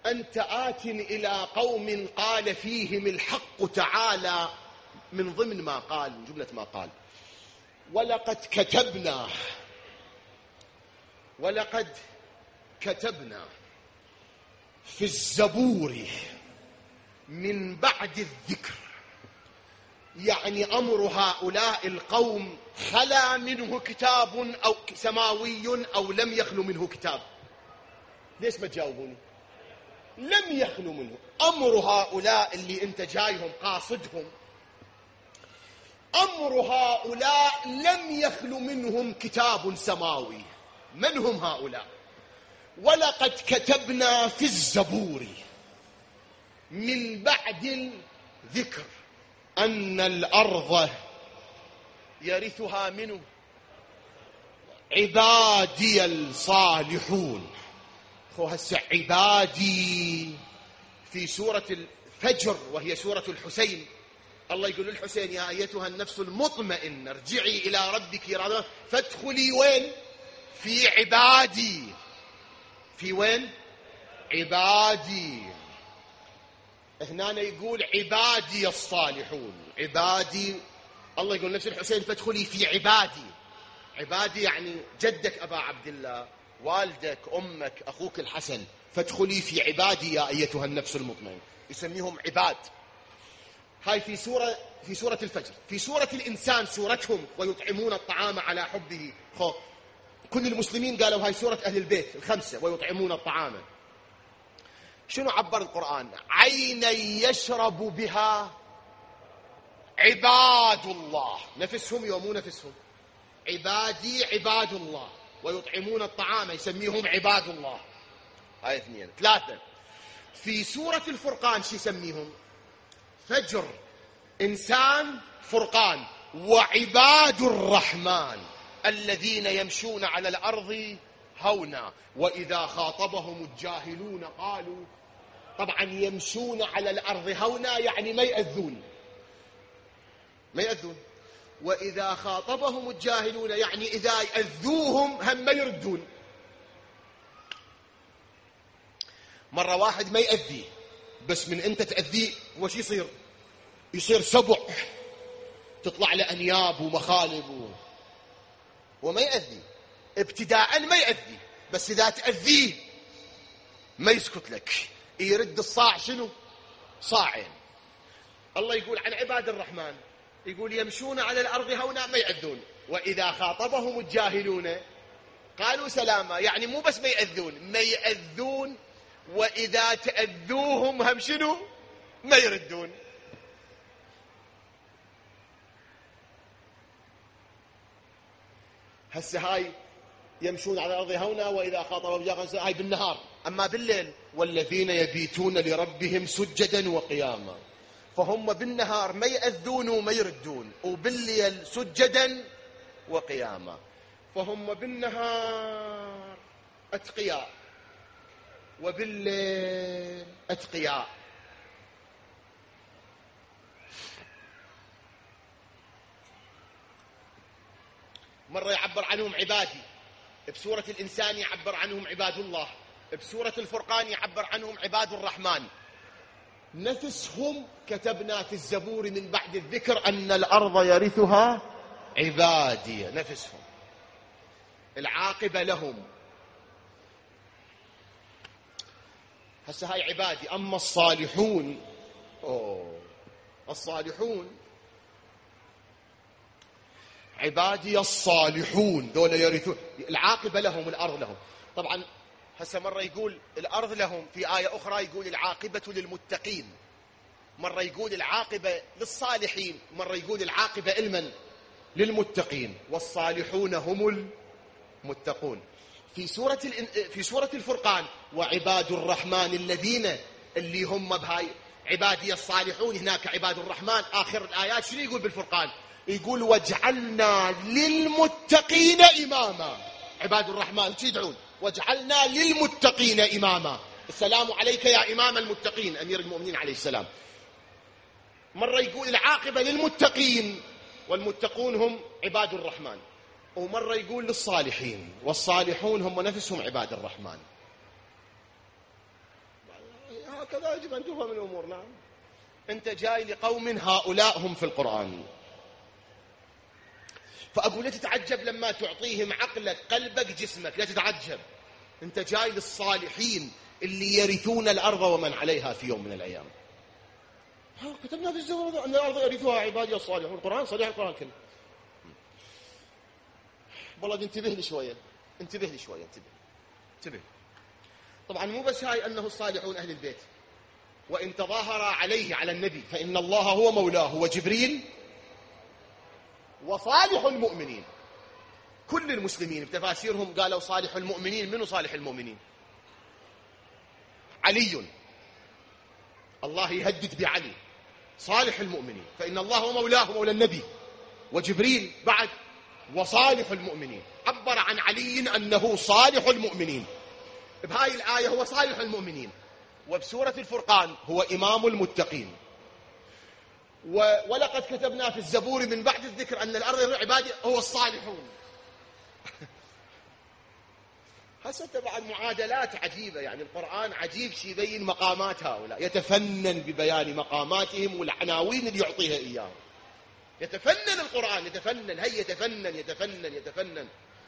أنت آت إلى قوم قال فيهم الحق تعالى، من ضمن ما قال، من جملة ما قال: ولقد كتبنا في الزبور من بعد الذكر. يعني أمر هؤلاء القوم خلا منه كتاب أو سماوي أو لم يخلو منه كتاب. ليش ما تجاوبوني؟ لم يخلو منه. أمر هؤلاء اللي أنت جايهم قاصدهم، أمر هؤلاء لم يخلو منهم كتاب سماوي. من هم هؤلاء؟ ولقد كتبنا في الزبور من بعد الذكر أن الأرض يرثها منه عبادي الصالحون. هسه عبادي في سورة الفجر وهي سورة الحسين، الله يقول للحسين: يا أيتها النفس المطمئنة ارجعي إلى ربك راضية فادخلي وين؟ في عبادي. في وين؟ عبادي. هنا يقول عبادي الصالحون. عبادي، الله يقول نفس الحسين: فادخلي في عبادي. عبادي يعني جدك أبا عبد الله، والدك، أمك، أخوك الحسن. فادخلي في عبادي يا أيتها النفس المطمئنة. يسميهم عباد. هاي في سورة الفجر. في سورة الإنسان سورتهم: ويطعمون الطعام على حبه. كل المسلمين قالوا هاي سورة أهل البيت الخمسة: ويطعمون الطعام. شنو عبر القرآن؟ عينا يشرب بها عباد الله. نفسهم يومون نفسهم. عبادي عباد الله، ويطعمون الطعام يسميهم عباد الله. هاي اثنين. ثلاثة في سورة الفرقان شو يسميهم؟ فجر، إنسان، فرقان. وعباد الرحمن الذين يمشون على الأرض هونا وإذا خاطبهم الجاهلون قالوا. طبعا يمشون على الأرض هونا يعني ما يأذون. وإذا خاطبهم الجاهلون يعني إذا يأذوهم هم ما يردون. مرة واحد ما يأذي، بس من أنت تأذيه وش يصير سبع، تطلع له أنياب ومخالب وما يأذي. ابتداء ما يأذي، بس إذا تأذيه ما يسكت لك، يرد الصاع شنو؟ صاعين. الله يقول عن عباد الرحمن، يقول يمشون على الأرض هونا ما يأذون، وإذا خاطبهم الجاهلون قالوا سلاما. يعني مو بس ما يأذون، وإذا تأذوهم هم شنو؟ ما يردون. هسه هاي يمشون على الأرض هونا وإذا خاطبهم الجاهلون، هاي بالنهار. أما بالليل: والذين يبيتون لربهم سجدا وقياما. فهم بالنهار ما يأذون وما يردون، وبالليل سجدا وقياما. فهم بالنهار أتقياء وبالليل أتقياء. مرة يعبر عنهم عبادي، بسورة الإنسان يعبر عنهم عباد الله، بسورة الفرقان يعبر عنهم عباد الرحمن. نفسهم كتبنا في الزبور من بعد الذكر أن الأرض يرثها عبادي. نفسهم العاقبة لهم. هسه هاي عبادي. أما الصالحون، الصالحون عبادي الصالحون، دول يرثون. العاقبة لهم، الأرض لهم. طبعا هسه مرة يقول الأرض لهم، في آية أخرى يقول العاقبة للمتقين. مرة يقول العاقبة للصالحين، مرة يقول العاقبة للمتقين. والصالحون هم المتقون. في سورة الفرقان: وعباد الرحمن الذين، اللي هم بهاي عبادي الصالحون، هناك عباد الرحمن. آخر الآيات شنو يقول بالفرقان؟ يقول: وجعلنا للمتقين إماما. عباد الرحمن شو يدعون؟ وجعلنا للمتقين إماما. السلام عليك يا إمام المتقين، أمير المؤمنين عليه السلام. مرة يقول العاقبة للمتقين، والمتقون هم عباد الرحمن. ومرة يقول للصالحين، والصالحون هم نفسهم عباد الرحمن. هكذا يجب أن تفهم الأمور. نعم، أنت جاي لقوم هؤلاء هم في القرآن، فأقول لا تتعجب لما تعطيهم عقلك قلبك جسمك، لا تتعجب، أنت جاي للصالحين اللي يرثون الأرض ومن عليها في يوم من الأيام. كتبنا في الزبور أن الأرض يرثها عبادي الصالحون. القرآن صريح، القرآن كله. والله انتبه لي شوية، انتبه لي شوية، انتبه. طبعا مو بس هاي أنه الصالحون أهل البيت، وإن تظاهر عليه على النبي فإن الله هو مولاه وجبريل وصالح المؤمنين. كل المسلمين بتفاسيرهم قالوا صالح المؤمنين. منو صالح المؤمنين؟ علي. الله يهدد بعلي صالح المؤمنين، فإن الله هو مولاه مولى النبي وجبريل بعد وصالح المؤمنين. عبر عن علي أنه صالح المؤمنين بهاي الآية، هو صالح المؤمنين، وبسورة الفرقان هو إمام المتقين. ولقد كتبنا في الزبور من بعد الذكر أن الأرض عبادي هو الصالحون. هسه بعد معادلات عجيبة، يعني القرآن عجيب شي يبين مقامات هؤلاء، يتفنن ببيان مقاماتهم والعناوين اللي يعطيها إياهم. يتفنن القرآن، يتفنن، هي يتفنن.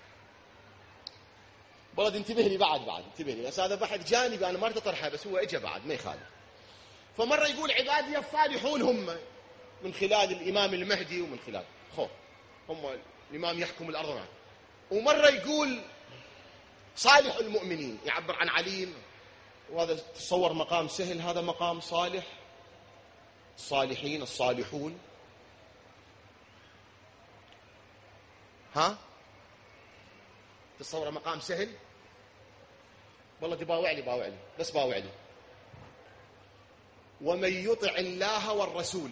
برد انتبه لي بعد انتبه لي، بس هذا بحث جانبي أنا ما أريد أطرحه، بس هو إجا بعد ما يخالف. فمرة يقول عبادي الصالحون هم من خلال الإمام المهدي، ومن خلال هم الإمام يحكم الأرض معه. ومرة يقول صالح المؤمنين، يعبر عن علي، وهذا تصور مقام سهل، هذا مقام صالح، الصالحين الصالحون. تصور مقام سهل؟ والله باوع لي بس باوع لي. ومن يطع الله والرسول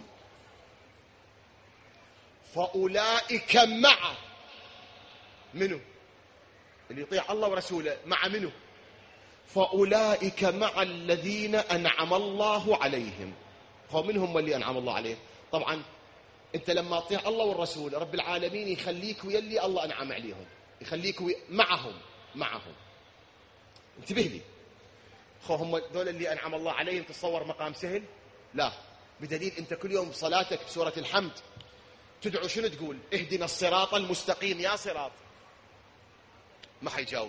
فأولئك مع منه، اللي يطيع الله ورسوله مع منه، فأولئك مع الذين أنعم الله عليهم. فمنهم اللي أنعم الله عليهم. طبعا أنت لما تطيع الله والرسول رب العالمين يخليك ويلي الله أنعم عليهم، يخليك معهم. انتبه لي، هم دول اللي أنعم الله عليهم. تصور مقام سهل؟ لا، بدليل أنت كل يوم بصلاتك بسورة الحمد تدعو شنو تقول؟ اهدنا الصراط المستقيم. يا صراط، ما حيجاوب.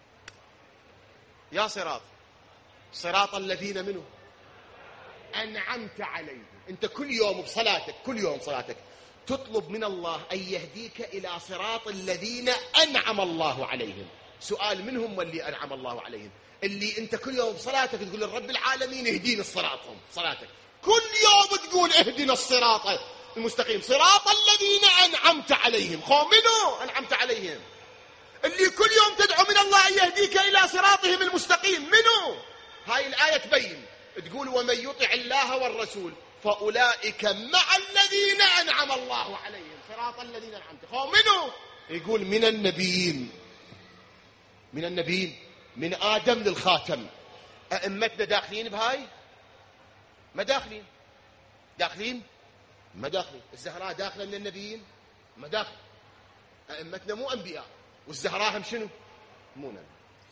يا صراط الذين منه أنعمت عليهم. أنت كل يوم بصلاتك تطلب من الله أن يهديك إلى صراط الذين أنعم الله عليهم. سؤال، منهم واللي أنعم الله عليهم؟ اللي أنت كل يوم بصلاتك تقول للرب العالمين اهدينا الصراطهم. صلاتك كل يوم تقول اهدنا الصراط المستقيم، صراط الذين أنعمت عليهم. منو أنعمت عليهم؟ اللي كل يوم تدعو من الله أن يهديك إلى صراطهم المستقيم. منو؟ هاي الآية تبين، تقول ومن يطع الله والرسول فأولئك مع الذين أنعم الله عليهم، صراط الذين أنعمت. منو؟ يقول من النبيين، من آدم للخاتم. أئمتنا داخلين بهاي؟ ما داخلين. الزهراء داخلة من النبيين؟ ما داخل. أئمتنا مو أنبياء، والزهراء هم شنو؟ مو نبي.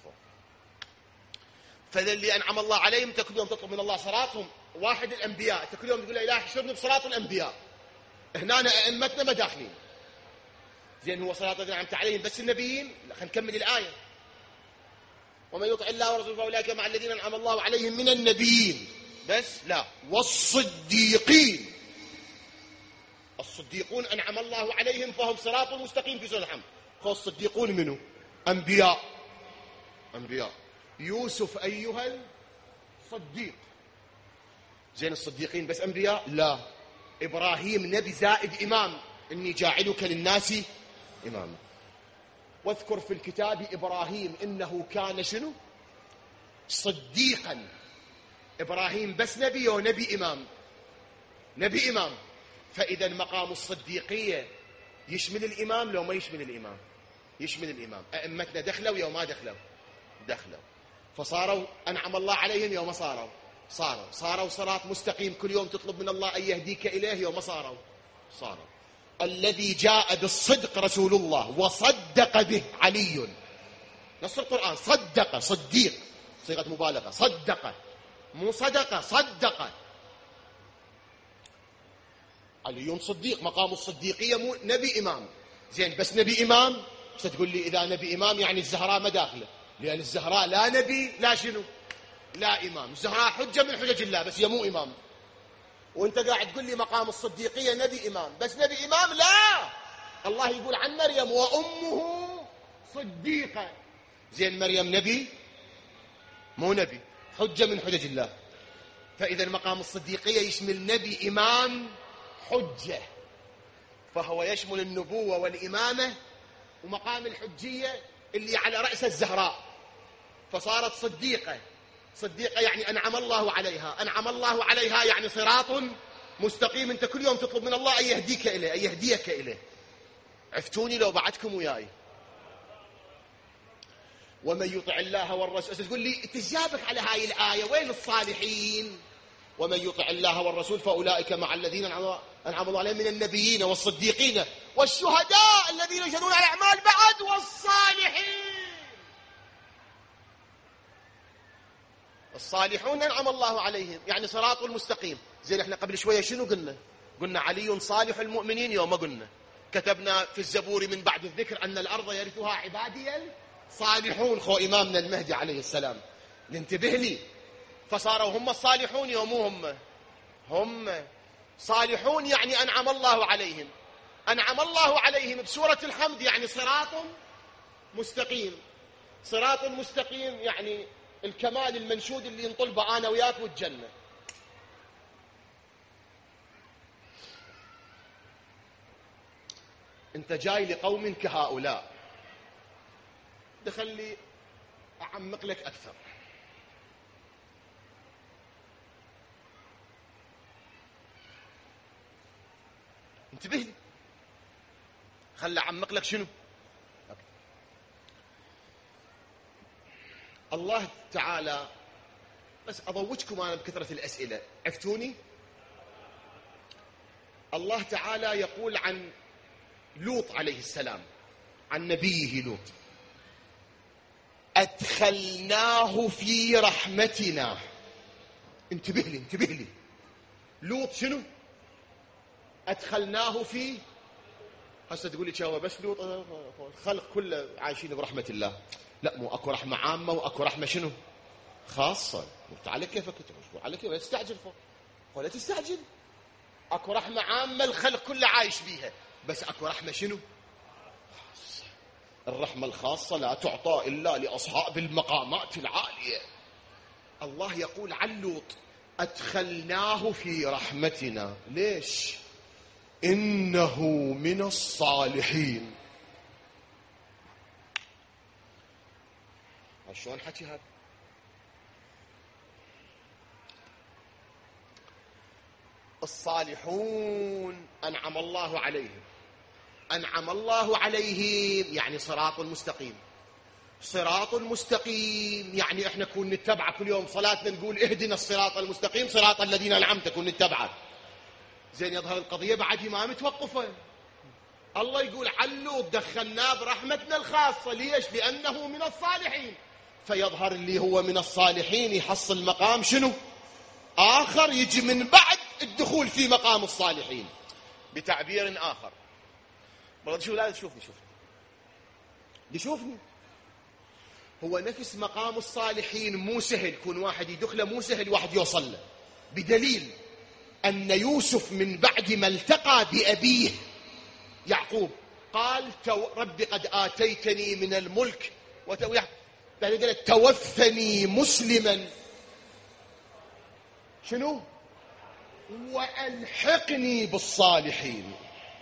فذا اللي أنعم الله عليهم أنت كل يوم تطلب من الله صراطهم. واحد الأنبياء أنت كل يوم تقول إله احشرني بصراط الأنبياء. هنا أئمتنا ما داخلين. زين، هو صراط الذين أنعمت عليهم بس النبيين؟ لا، خلينا نكمل الآية. ومن يطع الله ورسوله فأولئك مع الذين أنعم الله عليهم من النبيين بس؟ لا، والصديقين. الصديقون أنعم الله عليهم فهم صراط مستقيم في سورة الحمد. فالصديقون منه أنبياء. يوسف أيها الصديق. زين، الصديقين بس أنبياء؟ لا، إبراهيم نبي زائد إمام، إني جاعلك للناس إماما. واذكر في الكتاب إبراهيم إنه كان شنو؟ صديقا. إبراهيم بس نبي ونبي إمام؟ نبي إمام. فإذا مقام الصديقية يشمل الإمام لو ما يشمل الإمام؟ يشمل الإمام. أئمتنا دخلوا يوم ما دخلوا؟ فصاروا أنعم الله عليهم يوم صاروا صراط مستقيم. كل يوم تطلب من الله أن يهديك إليه يوم صاروا. الذي جاء بالصدق رسول الله وصدق به علي. نص القرآن صدق، صديق صيغة مبالغة، صدق مو صدقة، صدق. علي صديق، مقام الصديقية، مو نبي إمام. زين بس نبي إمام، بس تقول لي إذا نبي إمام يعني الزهراء ما داخله، لأن الزهراء لا نبي لا شنو لا إمام. الزهراء حجة من حجج الله بس هي مو إمام. وانت قاعد تقول لي مقام الصديقية نبي إمام، بس نبي إمام لا. الله يقول عن مريم وأمه صديقة. زين مريم نبي مو نبي، حجة من حجج الله. فإذا مقام الصديقية يشمل نبي إمام حجة، فهو يشمل النبوة والإمامة ومقام الحجية اللي على رأس الزهراء، فصارت صديقة. صديقة يعني أنعم الله عليها، أنعم الله عليها يعني صراط مستقيم. أنت كل يوم تطلب من الله أن يهديك إليه، أن يهديك إليه. عفتوني لو بعدكم وياي. ومن يطع الله والرسول. تقول لي تجابك على هاي الآية وين الصالحين؟ ومن يطع الله والرسول فأولئك مع الذين أنعم الله عليهم من النبيين والصديقين والشهداء الذين يشهدون على الأعمال بعد والصالحين. الصالحون أنعم الله عليهم يعني صراط المستقيم. زين احنا قبل شوية شنو قلنا؟ قلنا علي صالح المؤمنين. يوم قلنا كتبنا في الزبور من بعد الذكر أن الأرض يرثها عبادي الصالحون. خو إمامنا المهدي عليه السلام. ننتبه لي، فصاروا هم الصالحون يوم هم صالحون يعني أنعم الله عليهم. أنعم الله عليهم بسورة الحمد يعني صراط مستقيم. صراط مستقيم يعني الكمال المنشود اللي ينطلبه أنا وياك والجنة. أنت جاي لقوم كهؤلاء، دخلي أعمق لك أكثر. انتبه لي، خلي أعمق لك شنو. الله تعالى، بس أضوجكم أنا بكثرة الأسئلة، عفتوني. الله تعالى يقول عن لوط عليه السلام، عن نبيه لوط: أدخلناه في رحمتنا. انتبه لي انتبه لي. لوط شنو؟ أدخلناه في. هسه تقول لي شو بس لوط؟ الخلق كله عايشين برحمة الله. لا، مو اكو رحمة عامة واكو رحمة شنو خاصة. تعال كيفك تقول على كيف لا تستعجل فوق ولا تستعجل. اكو رحمة عامة الخلق كله عايش بيها، بس اكو رحمة شنو خاصة. الرحمة الخاصة لا تعطى الا لاصحاب المقامات العالية. الله يقول عن لوط: أدخلناه في رحمتنا. ليش؟ إنه من الصالحين. شلون حكي هذا؟ الصالحون أنعم الله عليهم. أنعم الله عليهم يعني صراط مستقيم. صراط مستقيم يعني احنا كون نتبعه كل يوم صلاتنا نقول اهدنا الصراط المستقيم صراط الذين أنعمت، كون نتبعه. زين يظهر القضية بعد ما متوقفة. الله يقول عن لوط دخلناه برحمتنا الخاصة. ليش؟ لأنه من الصالحين. فيظهر اللي هو من الصالحين يحصل مقام شنو آخر يجي من بعد الدخول في مقام الصالحين. بتعبير آخر، والله شو لا تشوفني شوفني هو نفس مقام الصالحين مو سهل. كون واحد يدخله مو سهل واحد يوصل له، بدليل أن يوسف من بعد ما التقى بأبيه يعقوب قال: رب قد آتيتني من الملك قال توفني مسلما شنو وألحقني بالصالحين.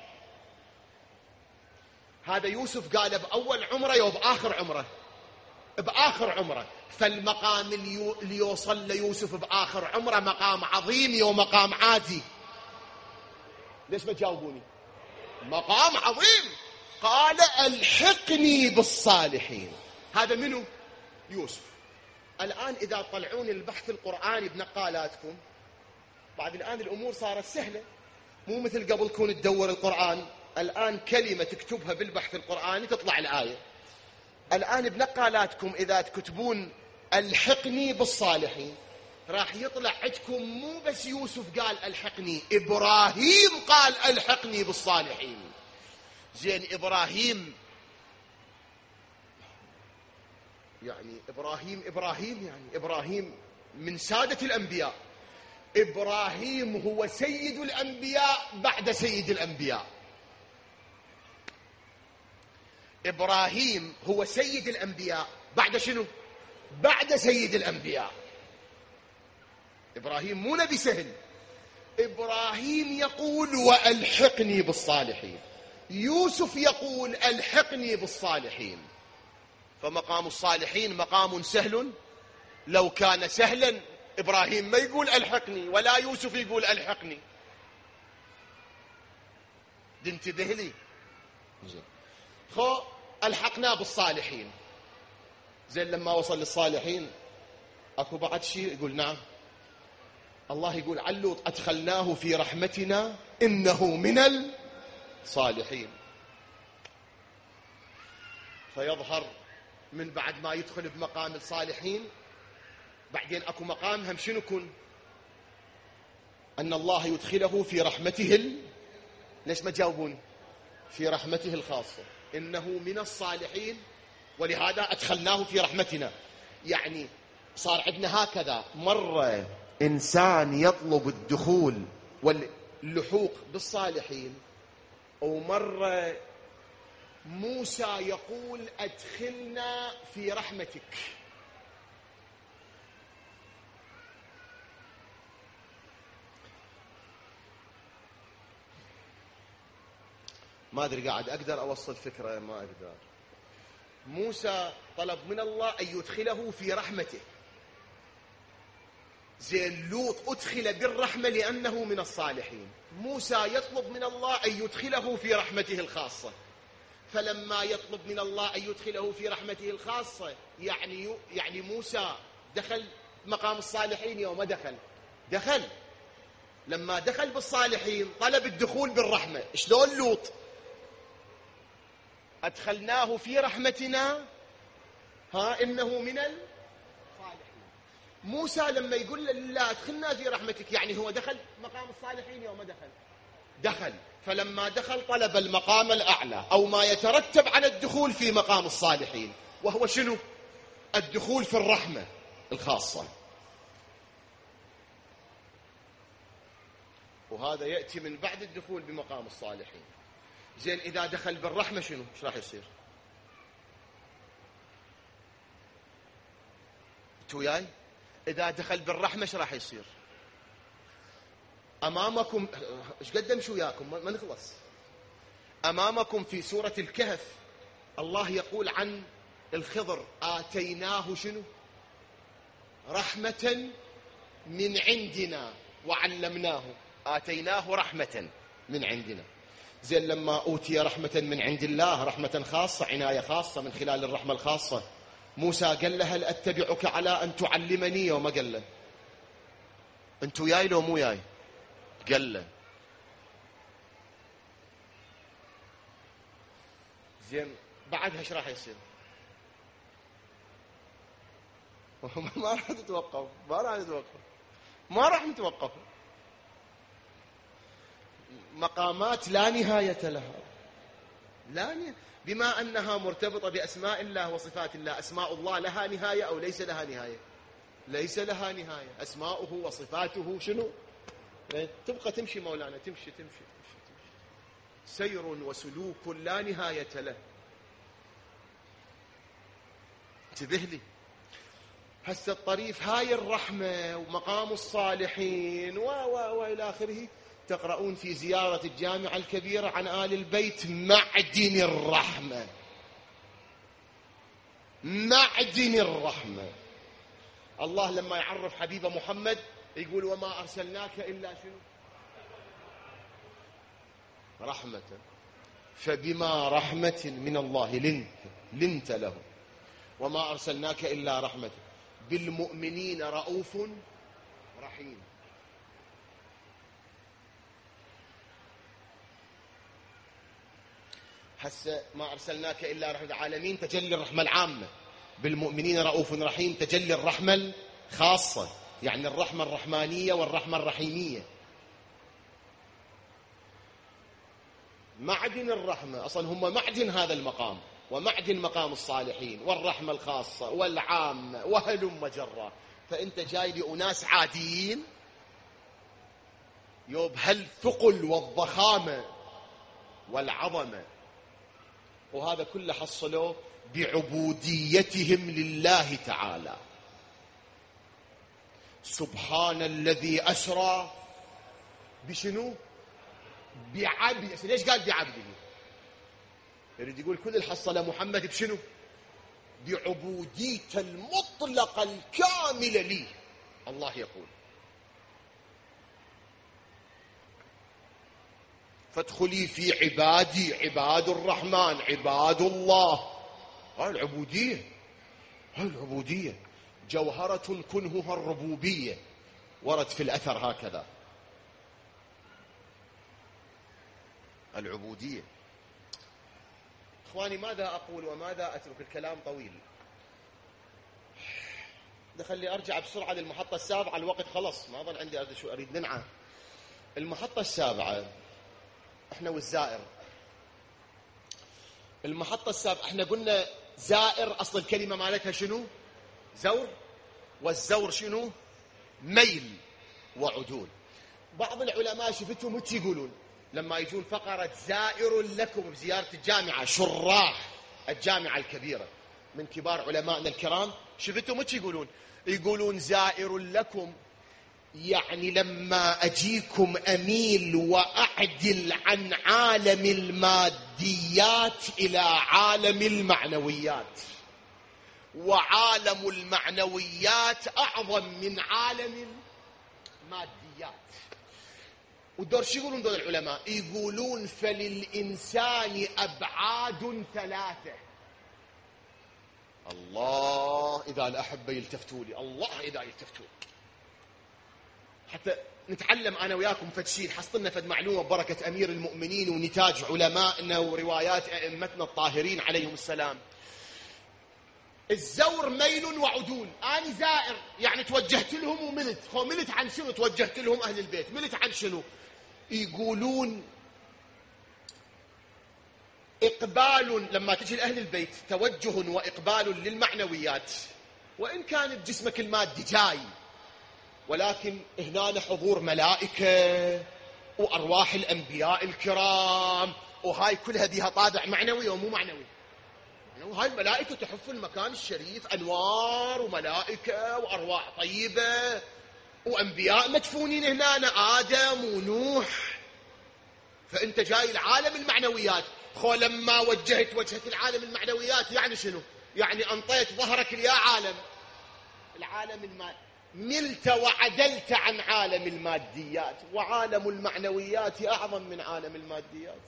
هذا يوسف قال بأول عمره يو بآخر عمره، بآخر عمره. فالمقام اللي يوصل ليوسف بآخر عمره مقام عظيم يو مقام عادي. ليش ما تجاوبوني؟ مقام عظيم. قال: ألحقني بالصالحين. هذا منو؟ يوسف. الآن إذا طلعون البحث القرآني بنقالاتكم، بعد الآن الأمور صارت سهلة، مو مثل قبل كون تدور القرآن. الآن كلمة تكتبها بالبحث القرآني تطلع الآية. الآن بنقالاتكم إذا تكتبون ألحقني بالصالحين راح يطلع عندكم مو بس يوسف قال ألحقني، إبراهيم قال ألحقني بالصالحين. زين إبراهيم يعني إبراهيم من سادة الأنبياء. إبراهيم هو سيد الأنبياء بعد سيد الأنبياء. إبراهيم هو سيد الأنبياء بعد شنو؟ بعد سيد الأنبياء. إبراهيم مو نبي سهل. إبراهيم يقول وألحقني بالصالحين، يوسف يقول ألحقني بالصالحين. فمقام الصالحين مقام سهل. لو كان سهلا إبراهيم ما يقول ألحقني ولا يوسف يقول ألحقني. انتبه لي. ألحقنا بالصالحين. زين لما وصل للصالحين أكو بعد شيء؟ يقول نعم. الله يقول عن لوط أدخلناه في رحمتنا إنه من الصالحين. فيظهر من بعد ما يدخل بمقام الصالحين بعدين أكو مقام هم شنو كن؟ أن الله يدخله في رحمته ليش ما تجاوبون؟ في رحمته الخاصة، إنه من الصالحين ولهذا أدخلناه في رحمتنا. يعني صار عندنا هكذا، مرة إنسان يطلب الدخول واللحوق بالصالحين، ومرة موسى يقول أدخلنا في رحمتك. ما أدري قاعد أقدر أوصل فكرة؟ ما أقدر. موسى طلب من الله أن يدخله في رحمته. زين لوط أدخل بالرحمة لأنه من الصالحين. موسى يطلب من الله أن يدخله في رحمته الخاصة. فلما يطلب من الله أن يدخله في رحمته الخاصة يعني موسى دخل مقام الصالحين يوم دخل. لما دخل بالصالحين طلب الدخول بالرحمة. شلون لوط؟ أدخلناه في رحمتنا إنه من الصالحين. موسى لما يقول لا أدخلنا في رحمتك يعني هو دخل مقام الصالحين يوم دخل. فلما دخل طلب المقام الأعلى أو ما يترتب على الدخول في مقام الصالحين، وهو شنو؟ الدخول في الرحمة الخاصة. وهذا يأتي من بعد الدخول بمقام الصالحين. زين إذا دخل بالرحمة شنو؟ ايش راح يصير؟ انتوا وياي؟ إذا دخل بالرحمة ايش راح يصير؟ أمامكم ايش قد امشي وياكم ما نخلص. أمامكم في سورة الكهف الله يقول عن الخضر آتيناه شنو؟ رحمة من عندنا وعلمناه. آتيناه رحمة من عندنا. زين لما أوتي رحمة من عند الله، رحمة خاصة، عناية خاصة من خلال الرحمة الخاصة، موسى قال له هل أتبعك على أن تعلمني؟ وما قال له أنتوا ياي لو مو ياي؟ قال له. زين بعدها ايش راح يصير؟ ما راح تتوقف، ما راح نتوقف. مقامات لا نهاية لها، بما أنها مرتبطة بأسماء الله وصفات الله. أسماء الله لها نهاية أو ليس لها نهاية؟ ليس لها نهاية. أسماؤه وصفاته شنو؟ تبقى تمشي مولانا، تمشي سير وسلوك لا نهاية له. انتبه لي. هسه الطريف هاي الرحمة ومقام الصالحين وإلى آخره. تقرؤون في زيارة الجامعة الكبيرة عن آل البيت معدن الرحمة. معدن الرحمة. الله لما يعرف حبيب محمد يقول وما أرسلناك إلا شنو؟ رحمة. فبما رحمة من الله لنت له. وما أرسلناك إلا رحمة. بالمؤمنين رؤوف رحيم. هسه ما أرسلناك إلا رحمة العالمين تجلي الرحمة العامة. بالمؤمنين رؤوف رحيم تجلي الرحمة الخاصة. يعني الرحمة الرحمانية والرحمة الرحيمية. معدن الرحمة أصلا هم معدن هذا المقام، ومعدن مقام الصالحين والرحمة الخاصة والعامة وهلم جرة. فأنت جاي لأناس عاديين يوب هالثقل والضخامة والعظمة، وهذا كله حصلوه بعبوديتهم لله تعالى. سبحان الذي أسرى بشنو؟ بعبده. ليش قال بعبده؟ يريد يقول كل الحصل محمد بشنو؟ بعبودية المطلقة الكاملة لي. الله يقول فادخلي في عبادي عباد الرحمن عباد الله. هاي العبودية، هاي العبودية جوهرة كنهها الربوبية، ورد في الأثر هكذا. العبودية. إخواني ماذا أقول وماذا أترك؟ الكلام طويل. خلي أرجع بسرعة للمحطة السابعة، الوقت خلص ما ظل عندي أريد ننعى. المحطة السابعة احنا والزائر. المحطة السابعة احنا قلنا زائر أصل الكلمة مالتها شنو؟ زور، والزور شنو؟ ميل وعدول. بعض العلماء شفتهم هيك يقولون لما يجون فقرة زائر لكم بزيارة الجامعة، شراح الجامعة الكبيرة من كبار علمائنا الكرام، شفتهم هيك يقولون زائر لكم، يعني لما أجيكم أميل وأعدل عن عالم الماديات إلى عالم المعنويات، وعالم المعنويات أعظم من عالم الماديات. والدور شو يقولون دول العلماء؟ يقولون فللإنسان أبعاد ثلاثة. الله إذا الأحبة يلتفتوا لي، الله إذا يلتفتوا حتى نتعلم أنا وياكم فد شيء، حصلنا فد معلومة ببركة أمير المؤمنين ونتاج علمائنا وروايات أئمتنا الطاهرين عليهم السلام. الزور ميل وعدول. أنا زائر يعني توجهت لهم وملت. ملت عن شنو؟ توجهت لهم أهل البيت. ملت عن شنو؟ يقولون إقبال، لما تجي لأهل البيت توجه وإقبال للمعنويات، وإن كان جسمك المادي جاي، ولكن هنا حضور ملائكة وأرواح الأنبياء الكرام، وهاي كلها بها طابع معنوي ومو معنوي. وهاي الملائكة تحف المكان الشريف، أنوار وملائكة وأرواح طيبة وأنبياء مدفونين هنا، آدم ونوح. فأنت جاي لعالم المعنويات. لما وجهت وجهة العالم المعنويات يعني شنو؟ يعني أنطيت ظهرك يا عالم العالم المادي، ملت وعدلت عن عالم الماديات، وعالم المعنويات أعظم من عالم الماديات.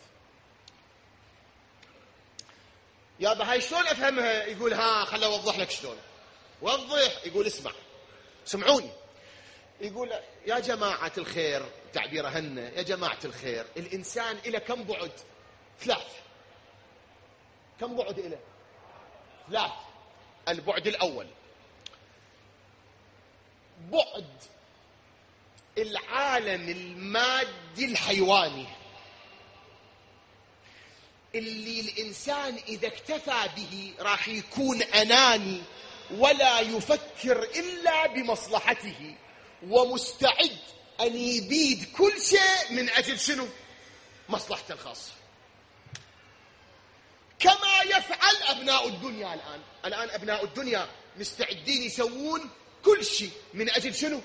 يا بهاي شلون أفهمها؟ يقول ها خل أوضح لك شلون. وضح. يقول اسمع، سمعوني. يقول يا جماعة الخير، تعبير هنا، يا جماعة الخير، الإنسان إلى كم بعد؟ 3. كم بعد إلى؟ 3. البعد الأول بعد العالم المادي الحيواني، اللي الإنسان إذا اكتفى به راح يكون أناني ولا يفكر إلا بمصلحته، ومستعد أن يبيد كل شيء من أجل شنو؟ مصلحته الخاصة، كما يفعل أبناء الدنيا الآن أبناء الدنيا مستعدين يسوون كل شيء من أجل شنو؟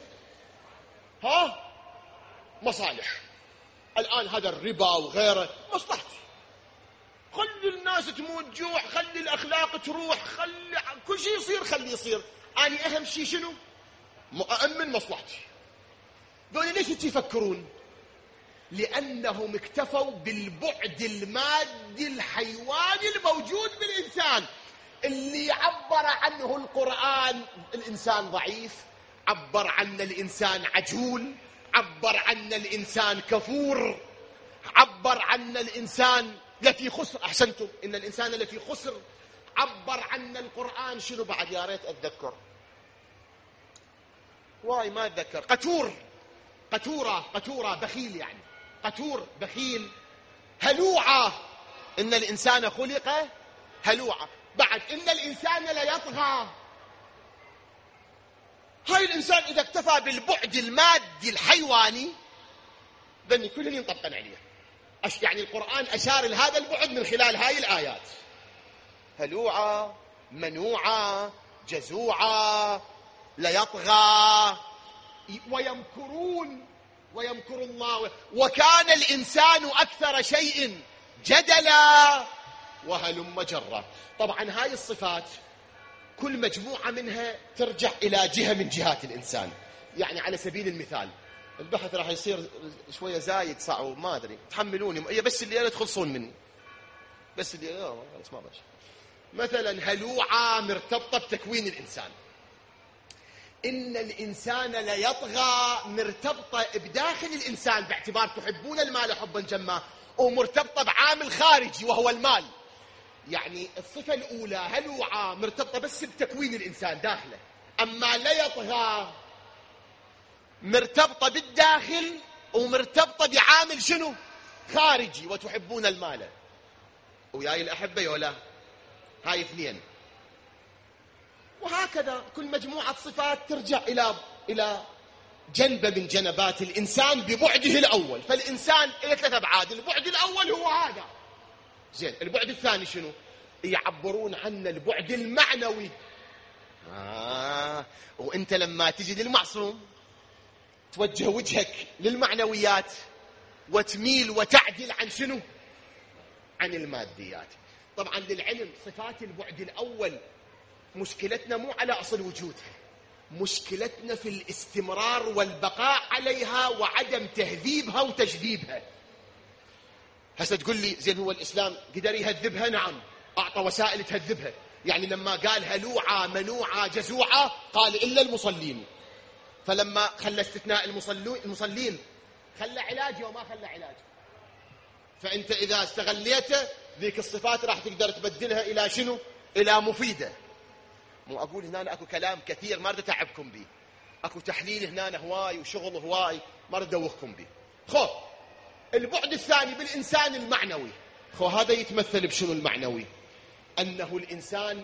مصالح. الآن هذا الربا وغيره مصلحتي، خلي الناس تموت جوع، خلي الأخلاق تروح، خلي كل شيء يصير، خلي يصير. أنا أهم شيء شنو؟ مؤمن مصلحتي. دول ليش يفكرون؟ لأنهم اكتفوا بالبعد المادي الحيواني الموجود بالإنسان، اللي عبر عنه القرآن الإنسان ضعيف، عبر عنه الإنسان عجول، عبر عنه الإنسان كفور، عبر عنه الإنسان لفي خسر. أحسنتم، إن الإنسان لفي خسر. عبر عنه القرآن شنو بعد؟ يا ريت أتذكر. واي ما أتذكر. قتورة بخيل، يعني قتور بخيل. هلوعة، إن الإنسان خلق هلوعة. بعد إن الإنسان ليطغى. هاي الإنسان إذا اكتفى بالبعد المادي الحيواني ذني كل اللي ينطبقن عليه. يعني القرآن أشار لهذا البعد من خلال هاي الآيات: هلوعة، منوعة، جزوعة، ليطغى، ويمكر الله، وكان الإنسان أكثر شيء جدلا، وهلم جرا. طبعا هاي الصفات كل مجموعة منها ترجع إلى جهة من جهات الإنسان. يعني على سبيل المثال، البحث راح يصير شوية زايد صعب، ما أدري، تحملوني، بس اللي أنا تخلصون مني، بس اللي ما باش. مثلا هلوعة مرتبطة بتكوين الإنسان. إن الإنسان ليطغى مرتبطة بداخل الإنسان، باعتبار تحبون المال حبا جما، ومرتبطة بعامل خارجي وهو المال. يعني الصفة الأولى هلوعة مرتبطة بس بتكوين الإنسان داخله، أما ليطغى مرتبطة بالداخل ومرتبطة بعامل شنو؟ خارجي، وتحبون المال. وياي الأحبة يولا، هاي اثنين. وهكذا كل مجموعة صفات ترجع إلى جنبة من جنبات الإنسان ببعده الأول. فالإنسان إلى 3 أبعاد. البعد الأول هو هذا، زين. البعد الثاني شنو؟ يعبرون عنه البعد المعنوي. وانت لما تجي للمعصوم توجه وجهك للمعنويات وتميل وتعدل عن شنو؟ عن الماديات. طبعا للعلم صفات البعد الأول مشكلتنا مو على أصل وجودها، مشكلتنا في الاستمرار والبقاء عليها وعدم تهذيبها وتجذيبها. هسه تقول لي زين هو الإسلام قدر يهذبها؟ نعم، أعطى وسائل تهذبها. يعني لما قال هلوعة منوعة جزوعة قال إلا المصلين، فلما خلى استثناء المصلين خلى علاجه وما خلى علاجه. فأنت إذا استغليته ذيك الصفات راح تقدر تبدلها إلى شنو؟ إلى مفيدة. مو أقول هنا أكو كلام كثير ما أريد أتعبكم به، أكو تحليل هنا هواي وشغل هواي ما أريد أدوخكم به. البعد الثاني بالإنسان المعنوي. هذا يتمثل بشنو المعنوي؟ أنه الإنسان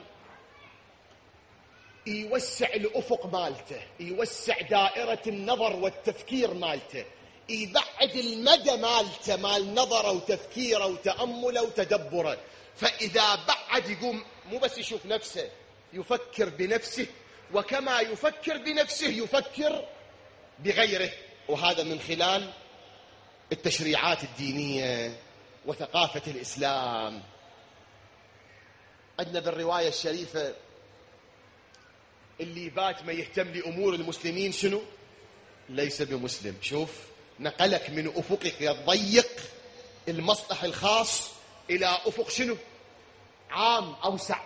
يوسع الأفق مالته، يوسع دائرة النظر والتفكير مالته، يبعد المدى مالته مال نظره وتفكيره وتأمله وتدبره. فإذا بعد يقوم مو بس يشوف نفسه، يفكر بنفسه، وكما يفكر بنفسه يفكر بغيره. وهذا من خلال التشريعات الدينية وثقافة الإسلام. عندنا بالرواية الشريفة اللي بات ما يهتم لأمور المسلمين شنو؟ ليس بمسلم. شوف، نقلك من أفقك الضيق المصلح الخاص إلى أفق شنو؟ عام أوسع.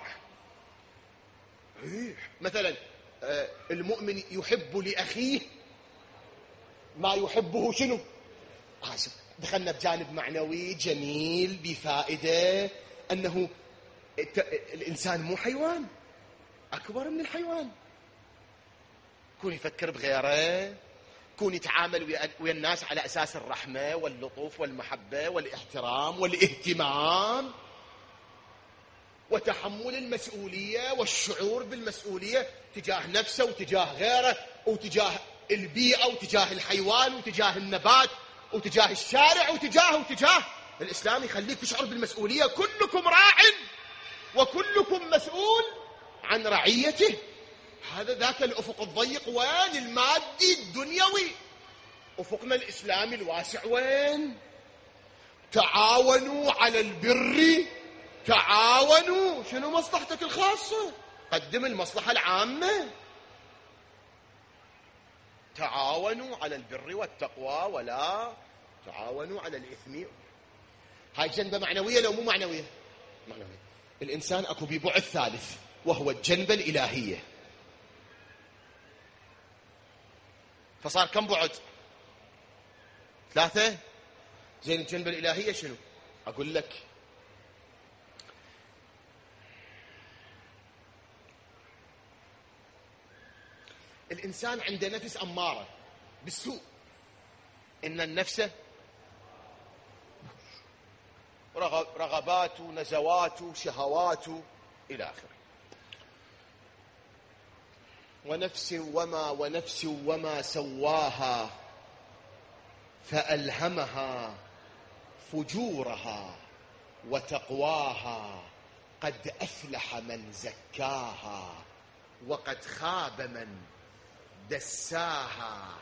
مثلا المؤمن يحب لأخيه ما يحبه شنو؟ دخلنا بجانب معنوي جميل بفائدة أنه الإنسان مو حيوان، أكبر من الحيوان. كون يفكر بغيره، كون يتعامل ويا الناس على أساس الرحمة واللطف والمحبة والاحترام والاهتمام وتحمل المسؤولية والشعور بالمسؤولية تجاه نفسه وتجاه غيره وتجاه البيئة وتجاه الحيوان وتجاه النبات وتجاه الشارع وتجاه الإسلام يخليك تشعر بالمسؤولية. كلكم راع وكلكم مسؤول عن رعيته. هذا ذاك الأفق الضيق. وين المادي الدنيوي؟ أفقنا الإسلامي الواسع وين؟ تعاونوا على البر، تعاونوا. شنو مصلحتك الخاصة؟ قدم المصلحة العامة. تعاونوا على البر والتقوى ولا تعاونوا على الإثم. هاي جنبة معنوية لو مو معنوية؟ معنوية. الإنسان أكو ببعد ثالث وهو الجنبة الإلهية. فصار كم بعد؟ 3. زين الجنبة الإلهية شنو؟ أقول لك الإنسان عنده نفس أمارة بالسوء، إن النفس رغبات نزوات شهوات إلى آخره. ونفس وما سواها فألهمها فجورها وتقواها، قد أفلح من زكاها وقد خاب من دساها.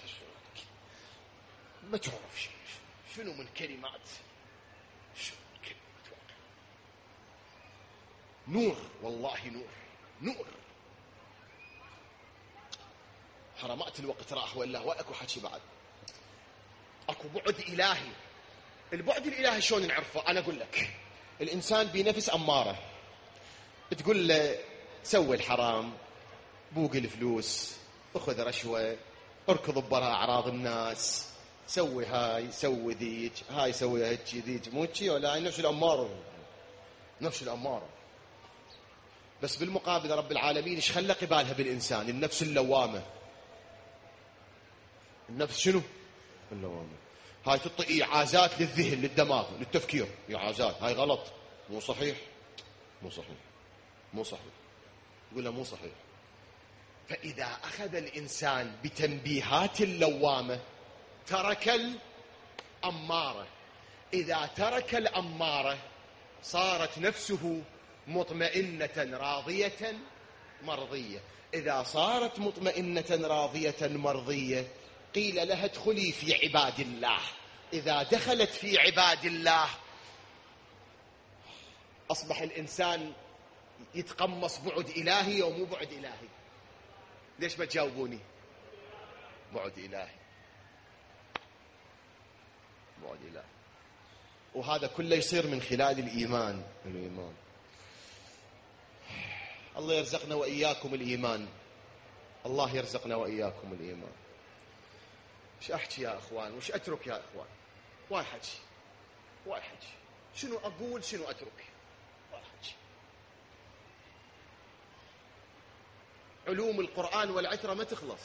ما تعرف شنو من كلمات، شنو من كلمات، نور والله، نور. حرمات الوقت راح ولا واكو حكي بعد، اكو بعد الهي. البعد الالهي شلون نعرفه؟ انا اقول لك، الانسان بنفس اماره، تقول له سوي الحرام، بوق الفلوس، اخذ رشوه، اركض ببراء اعراض الناس، سوي هاي سوي ذيك، هاي سوي هيك ذيك، مو هيك ولا نفس الاماره. بس بالمقابل رب العالمين ايش خلى قبالها بالانسان؟ النفس اللوامه. النفس شنو؟ اللوامه. هاي تعطي ايعازات للذهن، للدماغ، للتفكير، ايعازات. هاي غلط، مو صحيح. يقول له مو صحيح. فإذا أخذ الإنسان بتنبيهات اللوامة ترك الأمارة. إذا ترك الأمارة صارت نفسه مطمئنة راضية مرضية. إذا صارت مطمئنة راضية مرضية قيل لها ادخلي في عباد الله. إذا دخلت في عباد الله أصبح الإنسان يتقمص بعد إلهي ومو بعد إلهي. ليش ما تجاوبوني؟ بعد إلهي. وهذا كله يصير من خلال الإيمان. الله يرزقنا وإياكم الإيمان. الله يرزقنا وإياكم الإيمان. وش أحكي يا أخوان؟ وش أترك يا أخوان؟ واحد حكي. شنو أقول شنو أترك؟ واحد. علوم القرآن والعترة ما تخلص.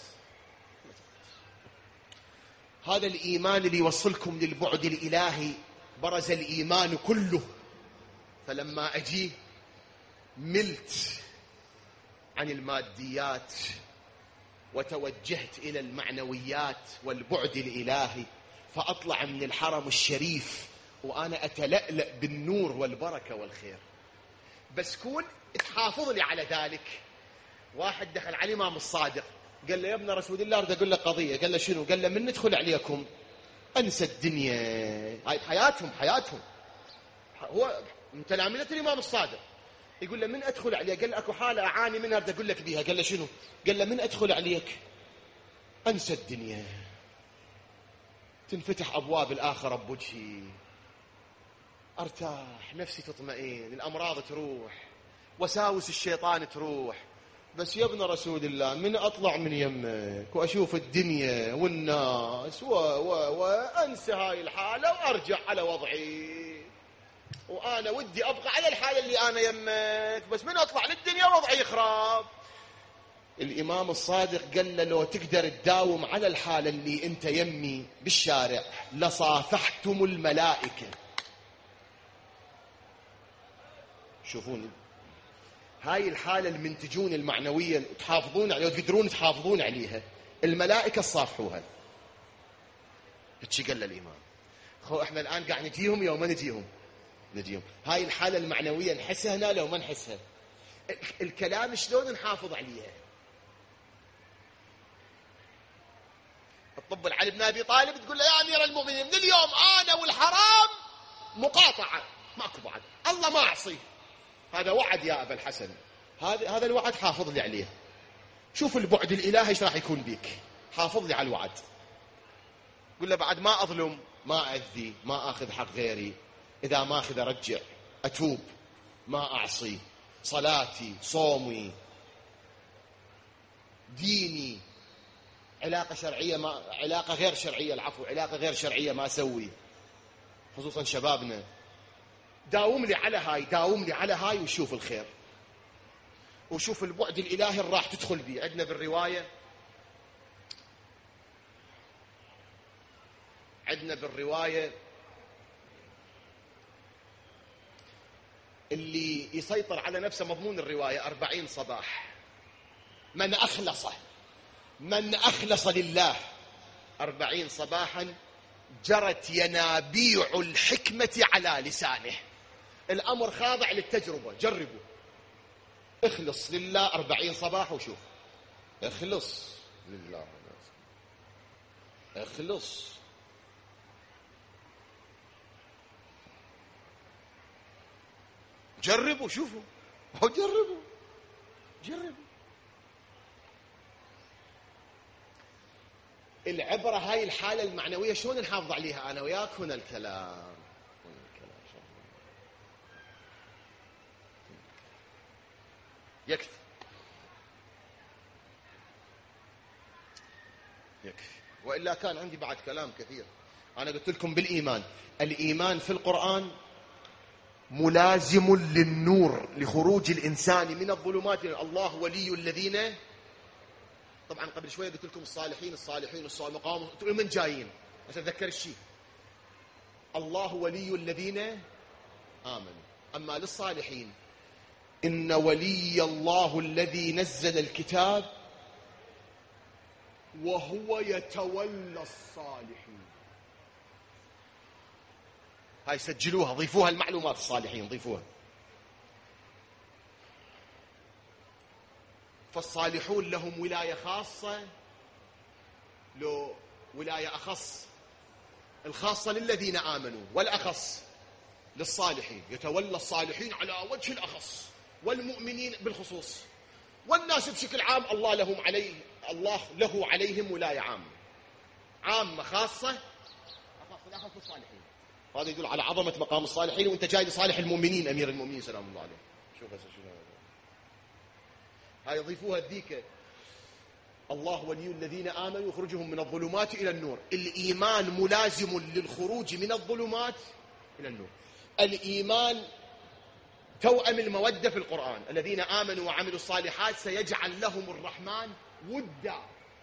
هذا الإيمان اللي يوصلكم للبعد الإلهي. برز الإيمان كله. فلما أجي ملت عن الماديات وتوجهت إلى المعنويات والبعد الإلهي، فأطلع من الحرم الشريف وأنا أتلألأ بالنور والبركة والخير. بس كون تحافظ لي على ذلك. واحد دخل على الإمام الصادق قال له يا ابن رسول الله أريد أقول لك قضية. قال له شنو؟ قال له من ندخل عليكم أنسى الدنيا. هاي حياتهم هو من تلامذة الإمام الصادق. يقول له من أدخل عليه؟ قال له أكو حالة أعاني منها أريد أقول لك بيها. قال له شنو؟ قال له من أدخل عليك أنسى الدنيا، تنفتح أبواب الآخرة بوجهي، أرتاح، نفسي تطمئن، الأمراض تروح، وساوس الشيطان تروح. بس يا ابن رسول الله من أطلع من يمك وأشوف الدنيا والناس وأنسى هاي الحالة وأرجع على وضعي، وأنا ودي أبقى على الحالة اللي أنا يمك، بس من أطلع للدنيا وضعي يخرب. الإمام الصادق قال له لو تقدر تداوم على الحالة اللي أنت يمي بالشارع لصافحتم الملائكة. شوفون هاي الحالة المنتجون المعنوية تحافظون عليها وتقدرون تحافظون عليها، الملائكة صافحوها. هيك قال الإمام. احنا الآن قاعد نجيهم يوم ما نجيهم. هاي الحالة المعنوية نحسها هنا لو ما نحسها. الكلام شلون نحافظ عليها؟ الطب علي بن أبي طالب تقول له يا أمير المؤمنين من اليوم أنا والحرام مقاطعة، ماكو بعد، الله ما أعصي. هذا وعد يا أبا الحسن، هذا الوعد حافظ لي عليه. شوف البعد الإلهي ايش راح يكون بيك. حافظ لي على الوعد. قل له بعد ما أظلم، ما أذي، ما أخذ حق غيري، إذا ما أخذ أرجع، أتوب، ما أعصي، صلاتي، صومي، ديني، علاقة شرعية ما علاقة غير شرعية، العفو، علاقة غير شرعية ما أسوي، خصوصا شبابنا. داوم لي على هاي وشوف الخير، وشوف البعد الإلهي اللي راح تدخل بيه. عندنا بالرواية عندنا بالرواية اللي يسيطر على نفسه مضمون الرواية 40 صباح. من أخلص لله 40 صباحا جرت ينابيع الحكمة على لسانه. الأمر خاضع للتجربة، جربوا. اخلص لله 40 صباح وشوف. اخلص لله، اخلص. جربوا شوفوا، جربوا. العبرة هاي الحالة المعنوية شلون نحافظ عليها أنا وياك؟ هنا الكلام. يكفي وإلا كان عندي بعد كلام كثير. أنا قلت لكم بالإيمان، الإيمان في القرآن ملازم للنور، لخروج الإنسان من الظلمات. الله ولي الذين، طبعا قبل شوية قلت لكم الصالحين مقام من جايين، بس أتذكر الشيء. الله ولي الذين آمنوا. أما للصالحين إن ولي الله الذي نزل الكتاب وهو يتولى الصالحين. هاي سجلوها، ضيفوها المعلومات، الصالحين ضيفوها. فالصالحون لهم ولاية خاصة، لو ولاية أخص. الخاصة للذين آمنوا والأخص للصالحين. يتولى الصالحين على وجه الأخص، والمؤمنين بالخصوص، والناس بشكل عام الله له عليهم ولاية عامة خاصة الأخص الصالحين. هذا يدل على عظمة مقام الصالحين. وانت جاي لصالح المؤمنين، أمير المؤمنين سلام الله عليه. شوف هاي يضيفوها الذيكة. الله ولي الذين آمنوا يخرجهم من الظلمات إلى النور. الإيمان ملازم للخروج من الظلمات إلى النور. الإيمان توأم المودة في القرآن. الذين آمنوا وعملوا الصالحات سيجعل لهم الرحمن ودا.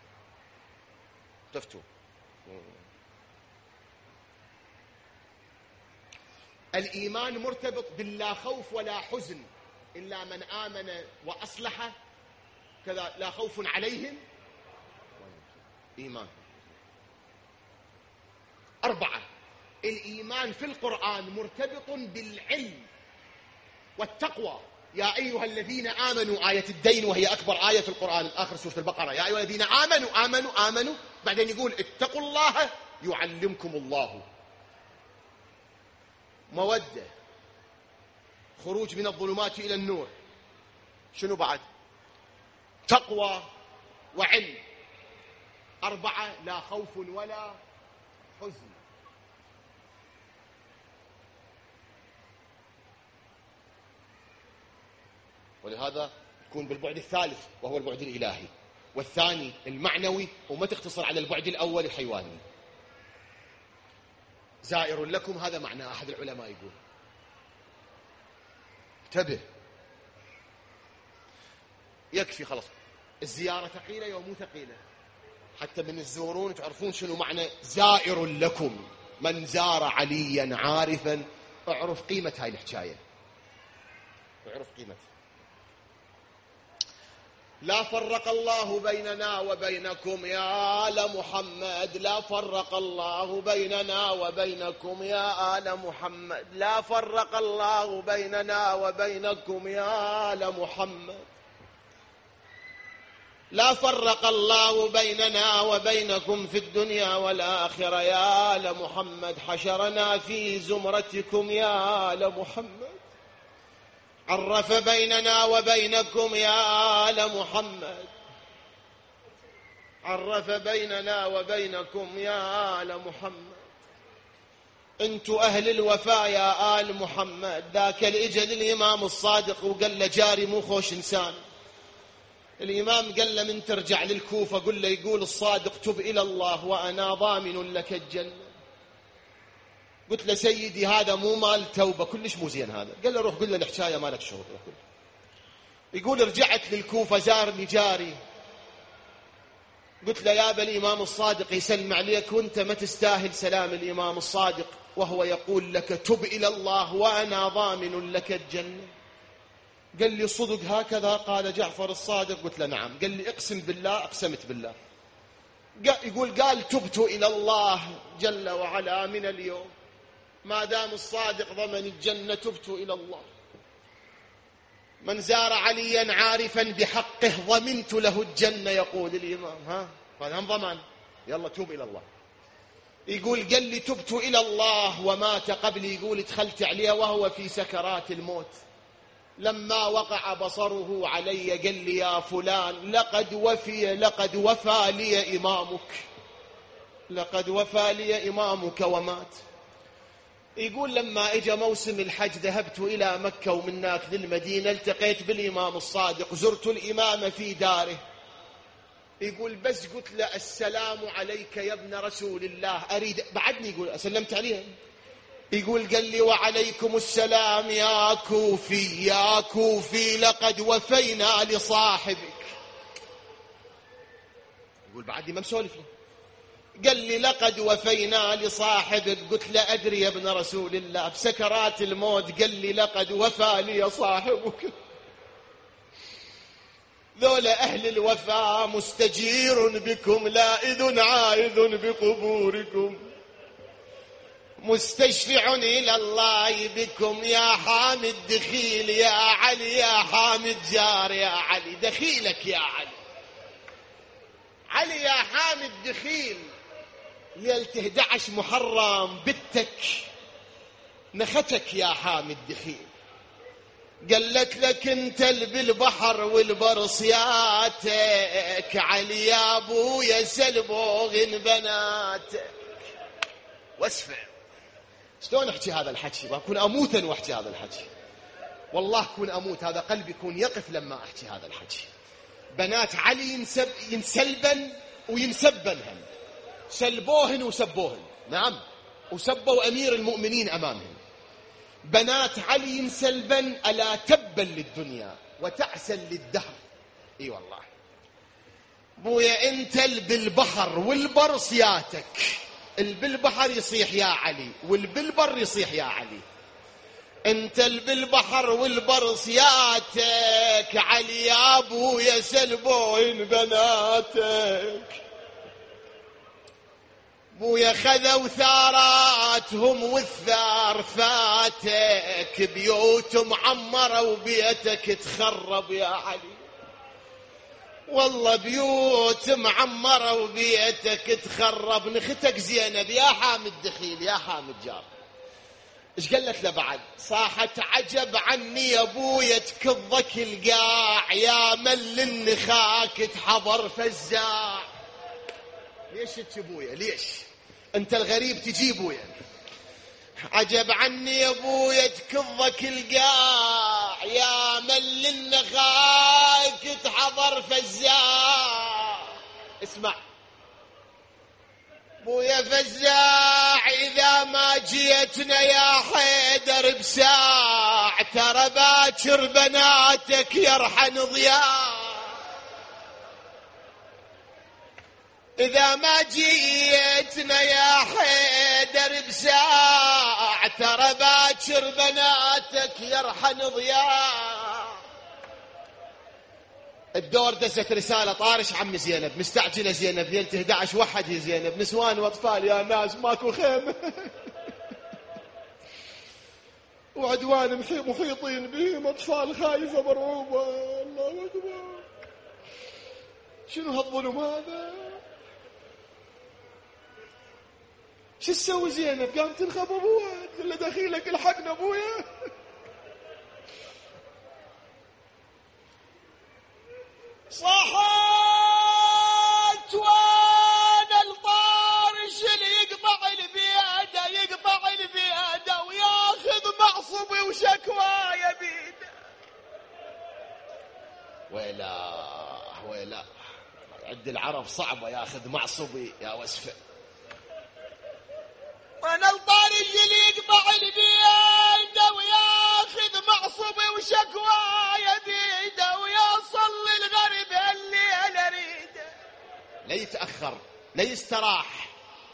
تفتوا. الإيمان مرتبط باللا خوف ولا حزن إلا من آمن وأصلح، كذا لا خوف عليهم. إيمان. 4. الإيمان في القرآن مرتبط بالعلم والتقوى. يا أيها الذين آمنوا، آية الدين وهي أكبر آية في القرآن، آخر سورة البقرة. يا أيها الذين آمنوا بعدين يقول اتقوا الله يعلمكم الله. مودة، خروج من الظلمات إلى النور. شنو بعد؟ تقوى وعلم. 4. لا خوف ولا حزن. ولهذا يكون بالبعد الثالث وهو البعد الإلهي، والثاني المعنوي، وما تختصر على البعد الأول الحيواني. زائر لكم، هذا معنى أحد العلماء يقول. انتبه، يكفي خلاص. الزيارة ثقيلة يوم مو ثقيلة، حتى من الزورون تعرفون شنو معنى زائر لكم. من زار عليا عارفا، اعرف قيمة هاي الحكاية، اعرف قيمتها. لا فرق الله بيننا وبينكم يا آل محمد. لا فرق الله بيننا وبينكم يا آل محمد. لا فرق الله بيننا وبينكم يا آل محمد. لا فرق الله بيننا وبينكم في الدنيا والآخرة يا آل محمد. حشرنا في زمرتكم يا آل محمد. عرف بيننا وبينكم يا آل محمد. عرف بيننا وبينكم يا آل محمد. انتوا أهل الوفاء يا آل محمد. ذاك الإجل الإمام الصادق وقال له جاري مو خوش إنسان. الإمام قال له من ترجع للكوفة قل له يقول الصادق تب إلى الله وأنا ضامن لك الجنة. قلت له سيدي هذا مو مال توبة، كلش مو زين هذا. قال له روح قل له الحكاية مالك شروط. يقول رجعت للكوفة زارني جاري، قلت له يا ابا الإمام الصادق يسلم عليك وانت ما تستاهل سلام الإمام الصادق وهو يقول لك تب إلى الله وأنا ضامن لك الجنة. قال لي صدق هكذا قال جعفر الصادق؟ قلت له نعم. قال لي اقسم بالله. اقسمت بالله. قال تبت إلى الله جل وعلا من اليوم ما دام الصادق ضمن الجنة تبت إلى الله. من زار عليا عارفا بحقه ضمنت له الجنة يقول الإمام. هذا ضمان. يلا توب إلى الله. يقول قال لي تبت إلى الله ومات قبلي. يقول دخلت عليه وهو في سكرات الموت. لما وقع بصره علي قال لي يا فلان لقد وفى لي إمامك. لقد وفى لي إمامك ومات. يقول لما اجى موسم الحج ذهبت إلى مكة ومن هناك للمدينة التقيت بالإمام الصادق زرت الإمام في داره. يقول بس قلت له السلام عليك يا ابن رسول الله أريد بعدني. يقول سلمت عليه. يقول قال لي وعليكم السلام يا كوفي يا كوفي لقد وفينا لصاحبك. يقول بعدني ما مسولف له. قال لي لقد وفينا لصاحبك. قلت له أدري يا ابن رسول الله بسكرات الموت. قال لي لقد وفى لي صاحبك. ذولا أهل الوفاء مستجير بكم لائذ عائذ بقبوركم مستشفع إلى الله بكم يا حامد دخيل يا علي يا حامد جار يا علي. دخيلك يا علي. علي يا حامد دخيل ليلة 11 محرم بتك نختك يا حامد دخيل. قالت لك انت بالبحر والبرصياتك علي يا ابويا سلبوغن بناتك. واسمع شلون احكي هذا الحكي. بكون اموت واحكي هذا الحكي. والله كون اموت هذا قلبي يكون يقف لما احكي هذا الحكي. بنات علي ينسلبن وينسبن هم. سلبوهن وسبوهن. نعم وسبوا امير المؤمنين امامهم. بنات علي ينسلبن ألا تبا للدنيا وتعسل للدهر. اي والله بويا انت بالبحر والبر سياتك. بالبحر يصيح يا علي والبالبر يصيح يا علي. انت بالبحر والبر سياتك علي يا ابويا سلبوهن بناتك. بويا خذوا ثاراتهم والثار فاتك بيوت معمرة وبيتك تخرب يا علي. والله بيوت معمرة وبيتك تخرب. نختك زينب يا حامد دخيل يا حامد جار. ايش قالت له بعد؟ صاحت عجب عني يا ابويا تكضك القاع يا مل النخاك تحضر فزاع. ليش تبويا ليش انت الغريب تجيبه يعني؟ عجب عني يا ابويا تكضك القاع يا مل النخاك تحضر فزاع. اسمع ابويا فزاع اذا ما جيتنا يا حيدر بساع ترى باكر بناتك يرحن ضياع. إذا ما جيتنا يا حيدر بساع ترى باكر بناتك يرحن ضياع. الدور دست رسالة طارش عم زينب مستعجلة زينب ليلة 11 وحد يا زينب نسوان واطفال يا ناس ماكو خيمة وعدوان محيطين بهم اطفال خايفة مرعوبة. الله أكبر شنو هالظلم هذا؟ شو تسوي زينب؟ قامت تنخب ابوها تقول له دخيلك الحقنا ابويا. صحت وانا الطارش اللي يقطع البيادة وياخذ معصبي وشكواي بيده. ويلا عد العرب صعبة ياخذ معصبي يا وسفه. وانا الطارج اللي يقطع البيده وياخذ معصبي وشكواي بيده ويصل الغرب اللي انا اريده. يتأخر، لا يستراح.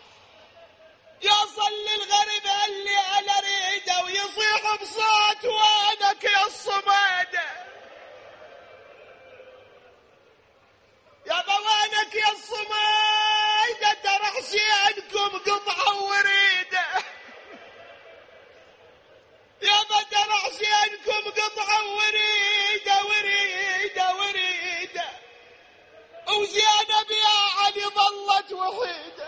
يصل للغرب اللي أنا أريده ويصيح بصوت وينك يا الصمادة، يا بوانك يا الصمادة، ترى حسينكم قطعة وريدة، يا بدر حسينكم قطعة وريدة وريدة وريدة، وزينب يا علي ظلت وحيدة.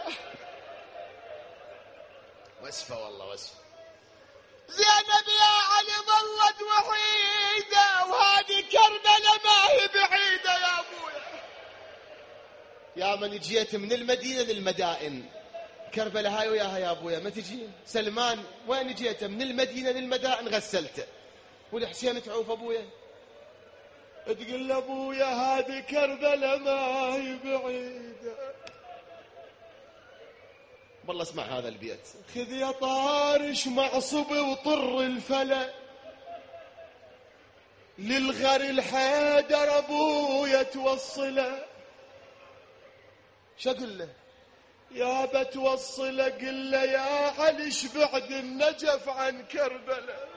وسفة والله وسفة. زينب يا علي ظلت وحيدة، وهذه كربلاء ما هي بعيدة يا أبويا. يا من جيت من المدينة للمدائن، كربلاء هاي وياها يا أبويا ما تجين. سلمان وين جيت؟ من المدينة للمدائن غسلته، والحسين تعوف أبويا تقول أبويا هذه كربلاء ما هي بعيدة. والله اسمع هذا البيت. خذ يا طارش معصب وطر الفلا، للغر الحيدر أبويا توصله. شو أقول له؟ يا بتوصله قل له يا علي شبعد النجف عن كربلاء،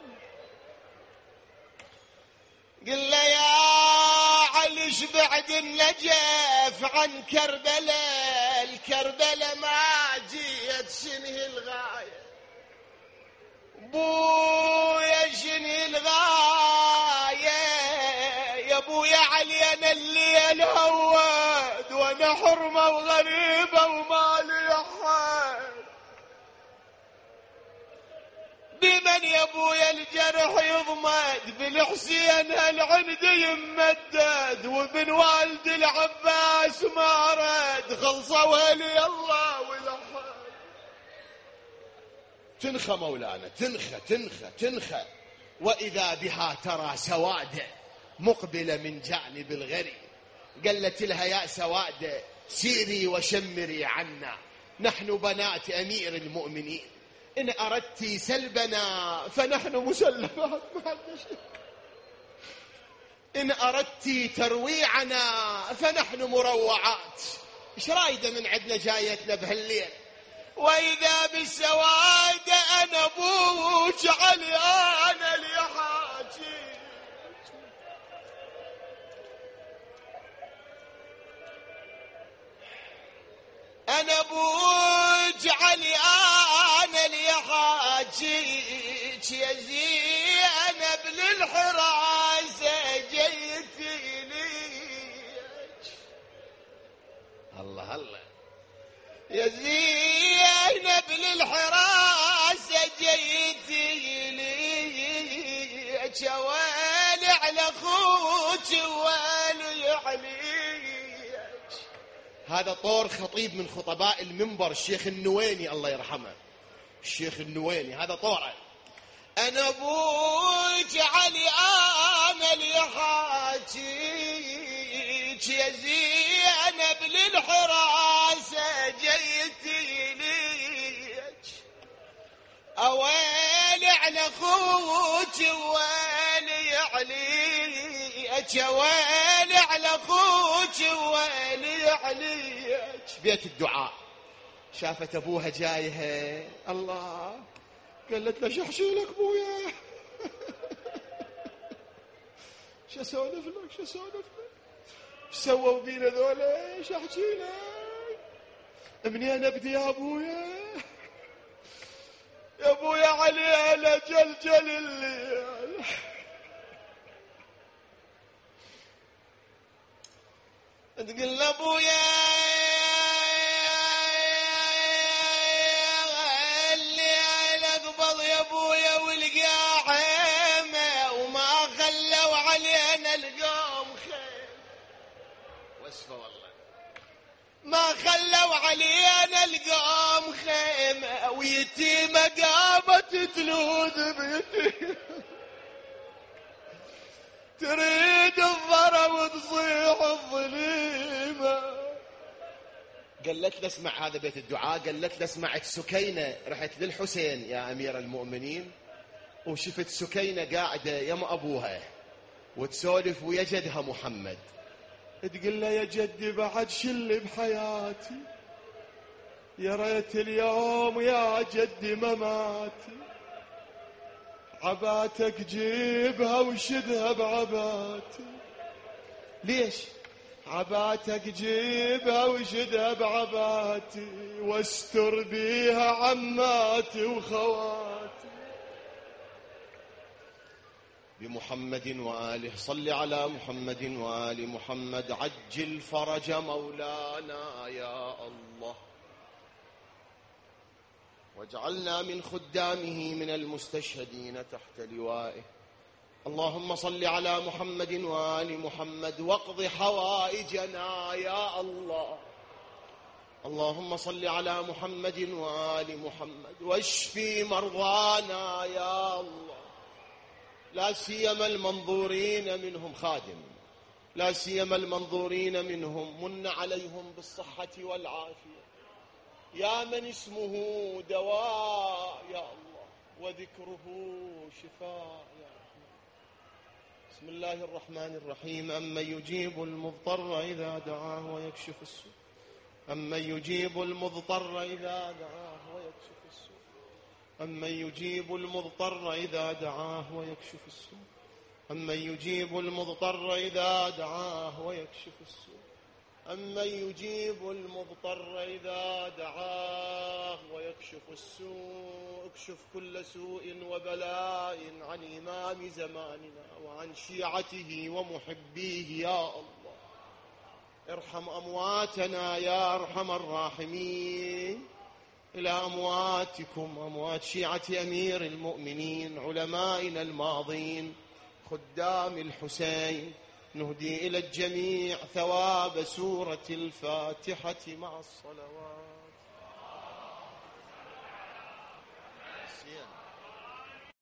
قل له يا علي شبعد النجف عن كربلاء، الكربلاء ما جيت شنه الغاية، بويا شنه الغاية، يا بويا علي أنا الليل هود وأنا حرمة وغريبة وما لي أحد، بمن يا ابويا الجرح يضمد، بالحسين هالعند يمدد، وبن والد العباس ما رد، خلصوا ولي الله والأحد. تنخى مولانا، تنخى تنخى تنخى. وإذا بها ترى سوادة مقبلة من جانب الغري، قالت لها يا سوادة سيري وشمري عنا، نحن بنات أمير المؤمنين، إن أردت سلبنا فنحن مسلمات، إن أردت ترويعنا فنحن مروعات. إيش رايدة من عندنا جايتنا بهالليل؟ وإذا بالسواد أنا أبوك علي أنا اللي حاجي، أنا أبوك علي أنا اللي حاجيك، يا زينب للحراسة جيتي ليك. الله الله. يا زينب للحراسة جيتي ليك، ويلي على أخوك ويلي عليك. هذا طور خطيب من خطباء المنبر الشيخ النويني الله يرحمه، الشيخ النويني هذا طوره. أنا أبوك علي أنا اللي حاجيك، يا زينب للحراسة جيتي ليك، أويلي على أخوك ويلي عليك، ويلي على أخوك ويلي عليك. بيت الدعاء شافت أبوها جايها، الله، قالت له شو احشي لك ابويا؟ شو اسولف لك؟ شو اسولف لك؟ ايش سووا بينا ذولا؟ ايش احكي لك؟ منين ابدي يا ابويا؟ يا ابويا علي على جلجل الليل، تقول لابويا ما خلوا علينا القوم خيمة، ويتيمة قامت تلوذ بيتي، تريد الضرب وتصيح الظليمة. قالت له اسمع، هذا بيت الدعاء، قالت له اسمعت سكينة رحت للحسين يا أمير المؤمنين، وشفت سكينة قاعدة يم أبوها وتسولف ويا جدها محمد، تقول له يا جدي بعد شل بحياتي، يا ريت اليوم يا جدي مماتي، عباتك جيبها وشدها بعباتي. ليش؟ عباتك جيبها وشدها بعباتي، واستر بيها عماتي وخواتي. بمحمد وآله، صل على محمد وآل محمد، عجل فرج مولانا يا الله، واجعلنا من خدامه من المستشهدين تحت لوائه. اللهم صل على محمد وآل محمد واقض حوائجنا يا الله. اللهم صل على محمد وآل محمد واشفي مرضانا يا الله، لا سيما المنظورين منهم خادم، لا سيما المنظورين منهم، من عليهم بالصحة والعافية يا من اسمه دواء يا الله وذكره شفاء يا رحمن. بسم الله الرحمن الرحيم. أمن يجيب المضطر إذا دعاه ويكشف السوء، أمن يجيب المضطر إذا دعاه ويكشف السوء، أمن يجيب المضطر إذا دعاه ويكشف السوء، أمن يجيب المضطر إذا دعاه ويكشف السوء، أمن يجيب المضطر إذا دعاه ويكشف السوء. اكشف كل سوء وبلاء عن إمام زماننا وعن شيعته ومحبيه يا الله. ارحم أمواتنا يا أرحم الراحمين. إلى أمواتكم، أموات شيعة أمير المؤمنين علمائنا الماضين خدام الحسين، نهدي إلى الجميع ثواب سورة الفاتحة مع الصلوات.